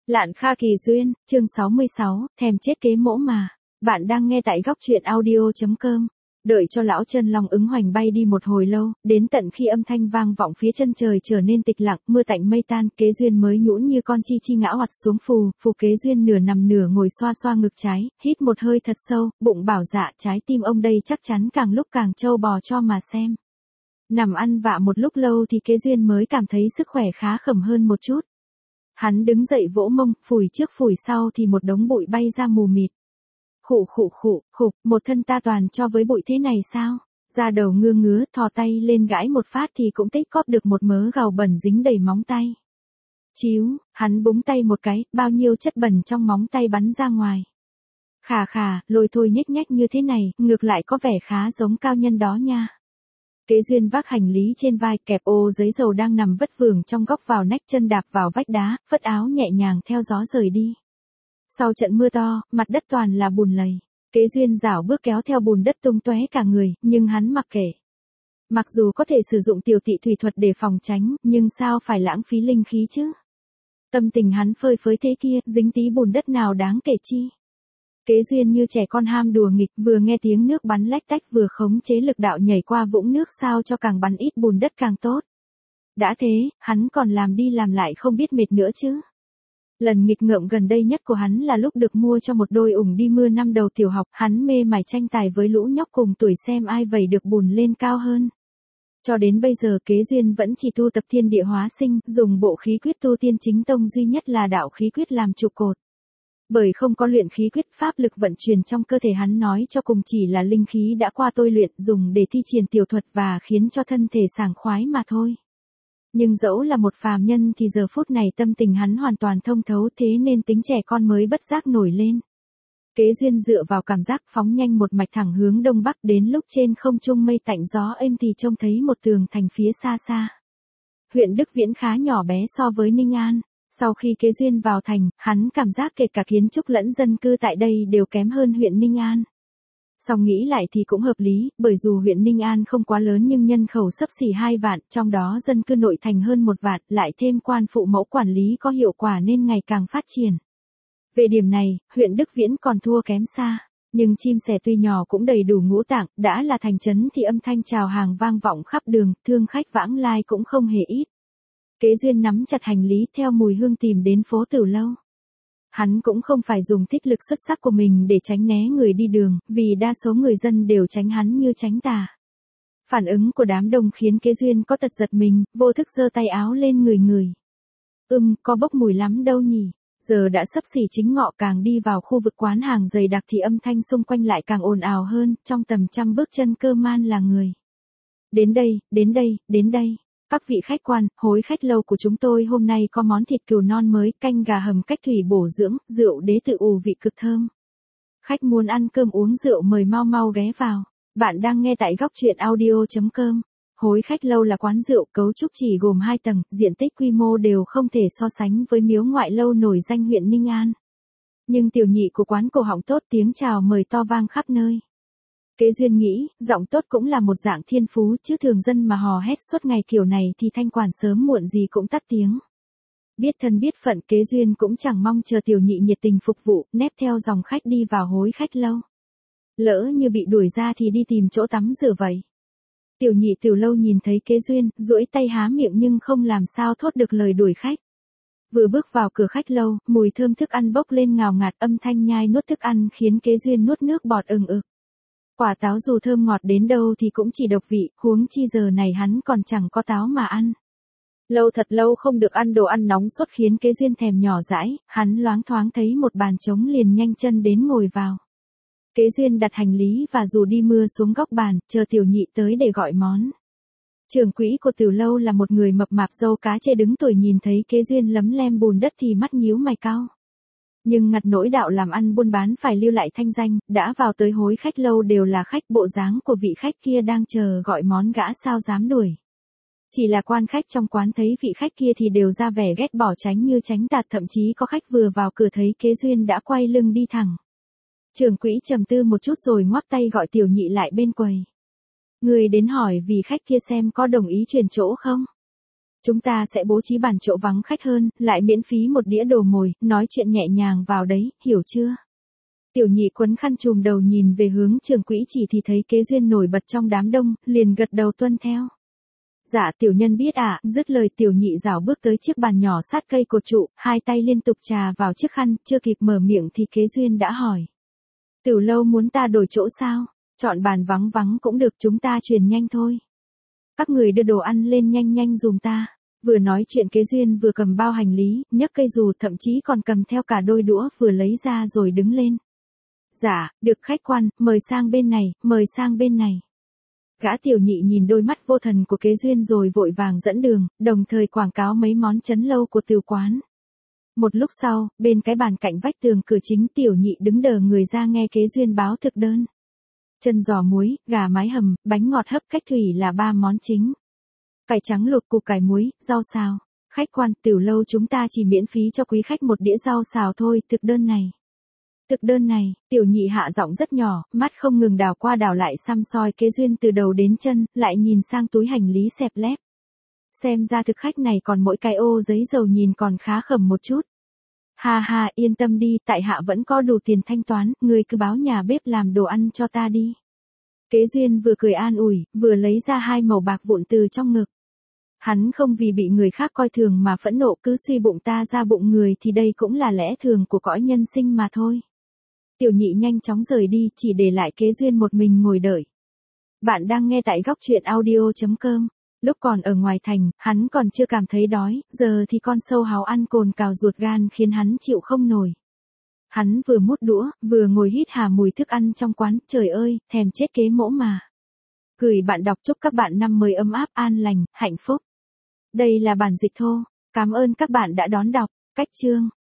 Lạn Kha Kỳ Duyên, chương 66, thèm chết kế mỗ mà. Bạn đang nghe tại góc truyện audio.com. Đợi cho lão chân long ứng hoành bay đi một hồi lâu, đến tận khi âm thanh vang vọng phía chân trời trở nên tịch lặng, mưa tạnh mây tan, Kế Duyên mới nhũn như con chi chi ngã oặt xuống phù Kế Duyên nửa nằm nửa ngồi xoa xoa ngực trái, hít một hơi thật sâu, bụng bảo dạ trái tim ông đây chắc chắn càng lúc càng trâu bò cho mà xem. Nằm ăn vạ một lúc lâu thì Kế Duyên mới cảm thấy sức khỏe khá khẩm hơn một chút. Hắn đứng dậy vỗ mông, phủi trước phủi sau thì một đống bụi bay ra mù mịt. Khụ, một thân ta toàn cho với bụi thế này sao? Ra đầu ngứa, thò tay lên gãi một phát thì cũng tích cóp được một mớ gào bẩn dính đầy móng tay. Chíu, hắn búng tay một cái, bao nhiêu chất bẩn trong móng tay bắn ra ngoài. Khà, lôi thôi nhếch nhách như thế này, ngược lại có vẻ khá giống cao nhân đó nha. Kế Duyên vác hành lý trên vai, kẹp ô giấy dầu đang nằm vất vưởng trong góc vào nách, chân đạp vào vách đá, phất áo nhẹ nhàng theo gió rời đi. Sau trận mưa to, mặt đất toàn là bùn lầy. Kế Duyên rảo bước kéo theo bùn đất tung tóe cả người, nhưng hắn mặc kệ. Mặc dù có thể sử dụng tiểu tị thủy thuật để phòng tránh, nhưng sao phải lãng phí linh khí chứ? Tâm tình hắn phơi phới thế kia, dính tí bùn đất nào đáng kể chi? Kế Duyên như trẻ con ham đùa nghịch, vừa nghe tiếng nước bắn lách tách vừa khống chế lực đạo nhảy qua vũng nước sao cho càng bắn ít bùn đất càng tốt. Đã thế, hắn còn làm đi làm lại không biết mệt nữa chứ. Lần nghịch ngợm gần đây nhất của hắn là lúc được mua cho một đôi ủng đi mưa năm đầu tiểu học, hắn mê mải tranh tài với lũ nhóc cùng tuổi xem ai vẩy được bùn lên cao hơn. Cho đến bây giờ Kế Duyên vẫn chỉ tu tập thiên địa hóa sinh, dùng bộ khí quyết tu tiên chính tông duy nhất là đạo khí quyết làm trụ cột. Bởi không có luyện khí quyết, pháp lực vận chuyển trong cơ thể hắn nói cho cùng chỉ là linh khí đã qua tôi luyện, dùng để thi triển tiểu thuật và khiến cho thân thể sảng khoái mà thôi. Nhưng dẫu là một phàm nhân thì giờ phút này tâm tình hắn hoàn toàn thông thấu, thế nên tính trẻ con mới bất giác nổi lên. Kế Duyên dựa vào cảm giác phóng nhanh một mạch thẳng hướng đông bắc, đến lúc trên không trung mây tạnh gió êm thì trông thấy một tường thành phía xa xa. Huyện Đức Viễn khá nhỏ bé so với Ninh An. Sau khi Kế Duyên vào thành, hắn cảm giác kể cả kiến trúc lẫn dân cư tại đây đều kém hơn huyện Ninh An. Song nghĩ lại thì cũng hợp lý, bởi dù huyện Ninh An không quá lớn nhưng nhân khẩu xấp xỉ 2 vạn, trong đó dân cư nội thành hơn 1 vạn, lại thêm quan phụ mẫu quản lý có hiệu quả nên ngày càng phát triển. Về điểm này, huyện Đức Viễn còn thua kém xa, nhưng chim sẻ tuy nhỏ cũng đầy đủ ngũ tạng, đã là thành trấn thì âm thanh chào hàng vang vọng khắp đường, thương khách vãng lai cũng không hề ít. Kế Duyên nắm chặt hành lý theo mùi hương tìm đến phố Tử Lâu. Hắn cũng không phải dùng thích lực xuất sắc của mình để tránh né người đi đường, vì đa số người dân đều tránh hắn như tránh tà. Phản ứng của đám đông khiến Kế Duyên có tật giật mình, vô thức giơ tay áo lên người. Có bốc mùi lắm đâu nhỉ. Giờ đã xấp xỉ chính ngọ, càng đi vào khu vực quán hàng dày đặc thì âm thanh xung quanh lại càng ồn ào hơn, trong tầm trăm bước chân cơ man là người. Đến đây. Các vị khách quan, hối khách lâu của chúng tôi hôm nay có món thịt cừu non mới, canh gà hầm cách thủy bổ dưỡng, rượu đế tự ủ vị cực thơm. Khách muốn ăn cơm uống rượu mời mau ghé vào. Bạn đang nghe tại góc truyện audio.com. Hối khách lâu là quán rượu cấu trúc chỉ gồm 2 tầng, diện tích quy mô đều không thể so sánh với Miếu Ngoại Lâu nổi danh huyện Ninh An. Nhưng tiểu nhị của quán cổ họng tốt, tiếng chào mời to vang khắp nơi. Kế Duyên nghĩ, giọng tốt cũng là một dạng thiên phú, chứ thường dân mà hò hét suốt ngày kiểu này thì thanh quản sớm muộn gì cũng tắt tiếng. Biết thân biết phận, Kế Duyên cũng chẳng mong chờ tiểu nhị nhiệt tình phục vụ, nép theo dòng khách đi vào hối khách lâu. Lỡ như bị đuổi ra thì đi tìm chỗ tắm rửa vậy. Tiểu nhị từ lâu nhìn thấy Kế Duyên, duỗi tay há miệng nhưng không làm sao thốt được lời đuổi khách. Vừa bước vào cửa khách lâu, mùi thơm thức ăn bốc lên ngào ngạt, âm thanh nhai nuốt thức ăn khiến Kế Duyên nuốt nước bọt ừng ực. Quả táo dù thơm ngọt đến đâu thì cũng chỉ độc vị, huống chi giờ này hắn còn chẳng có táo mà ăn. Thật lâu không được ăn đồ ăn nóng sốt khiến Kế Duyên thèm nhỏ dãi, hắn loáng thoáng thấy một bàn trống liền nhanh chân đến ngồi vào. Kế Duyên đặt hành lý và dù đi mưa xuống góc bàn, chờ tiểu nhị tới để gọi món. Trưởng quỹ của Tử Lâu là một người mập mạp râu cá chê đứng tuổi, nhìn thấy Kế Duyên lấm lem bùn đất thì mắt nhíu mày cau. Nhưng ngặt nỗi đạo làm ăn buôn bán phải lưu lại thanh danh, đã vào tới hối khách lâu đều là khách, bộ dáng của vị khách kia đang chờ gọi món gã sao dám đuổi. Chỉ là quan khách trong quán thấy vị khách kia thì đều ra vẻ ghét bỏ tránh như tránh tạt, thậm chí có khách vừa vào cửa thấy Kế Duyên đã quay lưng đi thẳng. Trưởng quỹ trầm tư một chút rồi ngoắc tay gọi tiểu nhị lại bên quầy. Người đến hỏi vì khách kia xem có đồng ý chuyển chỗ không? Chúng ta sẽ bố trí bàn chỗ vắng khách hơn, lại miễn phí một đĩa đồ mồi, nói chuyện nhẹ nhàng vào đấy, hiểu chưa? Tiểu nhị quấn khăn trùm đầu nhìn về hướng Trường Quỹ Chỉ thì thấy Kế Duyên nổi bật trong đám đông, liền gật đầu tuân theo. Dạ tiểu nhân biết ạ, dứt lời tiểu nhị rảo bước tới chiếc bàn nhỏ sát cây cột trụ, hai tay liên tục trà vào chiếc khăn, chưa kịp mở miệng thì Kế Duyên đã hỏi. Tiểu lâu muốn ta đổi chỗ sao? Chọn bàn vắng vắng cũng được, chúng ta truyền nhanh thôi. Các người đưa đồ ăn lên nhanh nhanh dùm ta. Vừa nói chuyện Kế Duyên vừa cầm bao hành lý, nhấc cây dù, thậm chí còn cầm theo cả đôi đũa vừa lấy ra rồi đứng lên. Dạ, được khách quan, mời sang bên này, mời sang bên này. Gã tiểu nhị nhìn đôi mắt vô thần của Kế Duyên rồi vội vàng dẫn đường, đồng thời quảng cáo mấy món chấn lâu của tiểu quán. Một lúc sau, bên cái bàn cạnh vách tường cửa chính tiểu nhị đứng đờ người ra nghe Kế Duyên báo thực đơn. Chân giò muối, gà mái hầm, bánh ngọt hấp cách thủy là 3 món chính. Cải trắng luộc củ cải muối, rau xào. Khách quan, tiểu lâu chúng ta chỉ miễn phí cho quý khách một đĩa rau xào thôi, thực đơn này. Thực đơn này, tiểu nhị hạ giọng rất nhỏ, mắt không ngừng đảo qua đảo lại xăm soi Kế Duyên từ đầu đến chân, lại nhìn sang túi hành lý xẹp lép. Xem ra thực khách này còn mỗi cái ô giấy dầu nhìn còn khá khẩm một chút. Ha ha, yên tâm đi, tại hạ vẫn có đủ tiền thanh toán, người cứ báo nhà bếp làm đồ ăn cho ta đi. Kế Duyên vừa cười an ủi, vừa lấy ra 2 mẩu bạc vụn từ trong ngực. Hắn không vì bị người khác coi thường mà phẫn nộ, cứ suy bụng ta ra bụng người thì đây cũng là lẽ thường của cõi nhân sinh mà thôi. Tiểu nhị nhanh chóng rời đi, chỉ để lại Kế Duyên một mình ngồi đợi. Bạn đang nghe tại góc truyện audio.com. Lúc còn ở ngoài thành, hắn còn chưa cảm thấy đói, giờ thì con sâu háo ăn cồn cào ruột gan khiến hắn chịu không nổi. Hắn vừa mút đũa, vừa ngồi hít hà mùi thức ăn trong quán, trời ơi, thèm chết Kế mỗ mà. Gửi bạn đọc chúc các bạn năm mới ấm áp, an lành, hạnh phúc. Đây là bản dịch thô. Cảm ơn các bạn đã đón đọc. Cách chương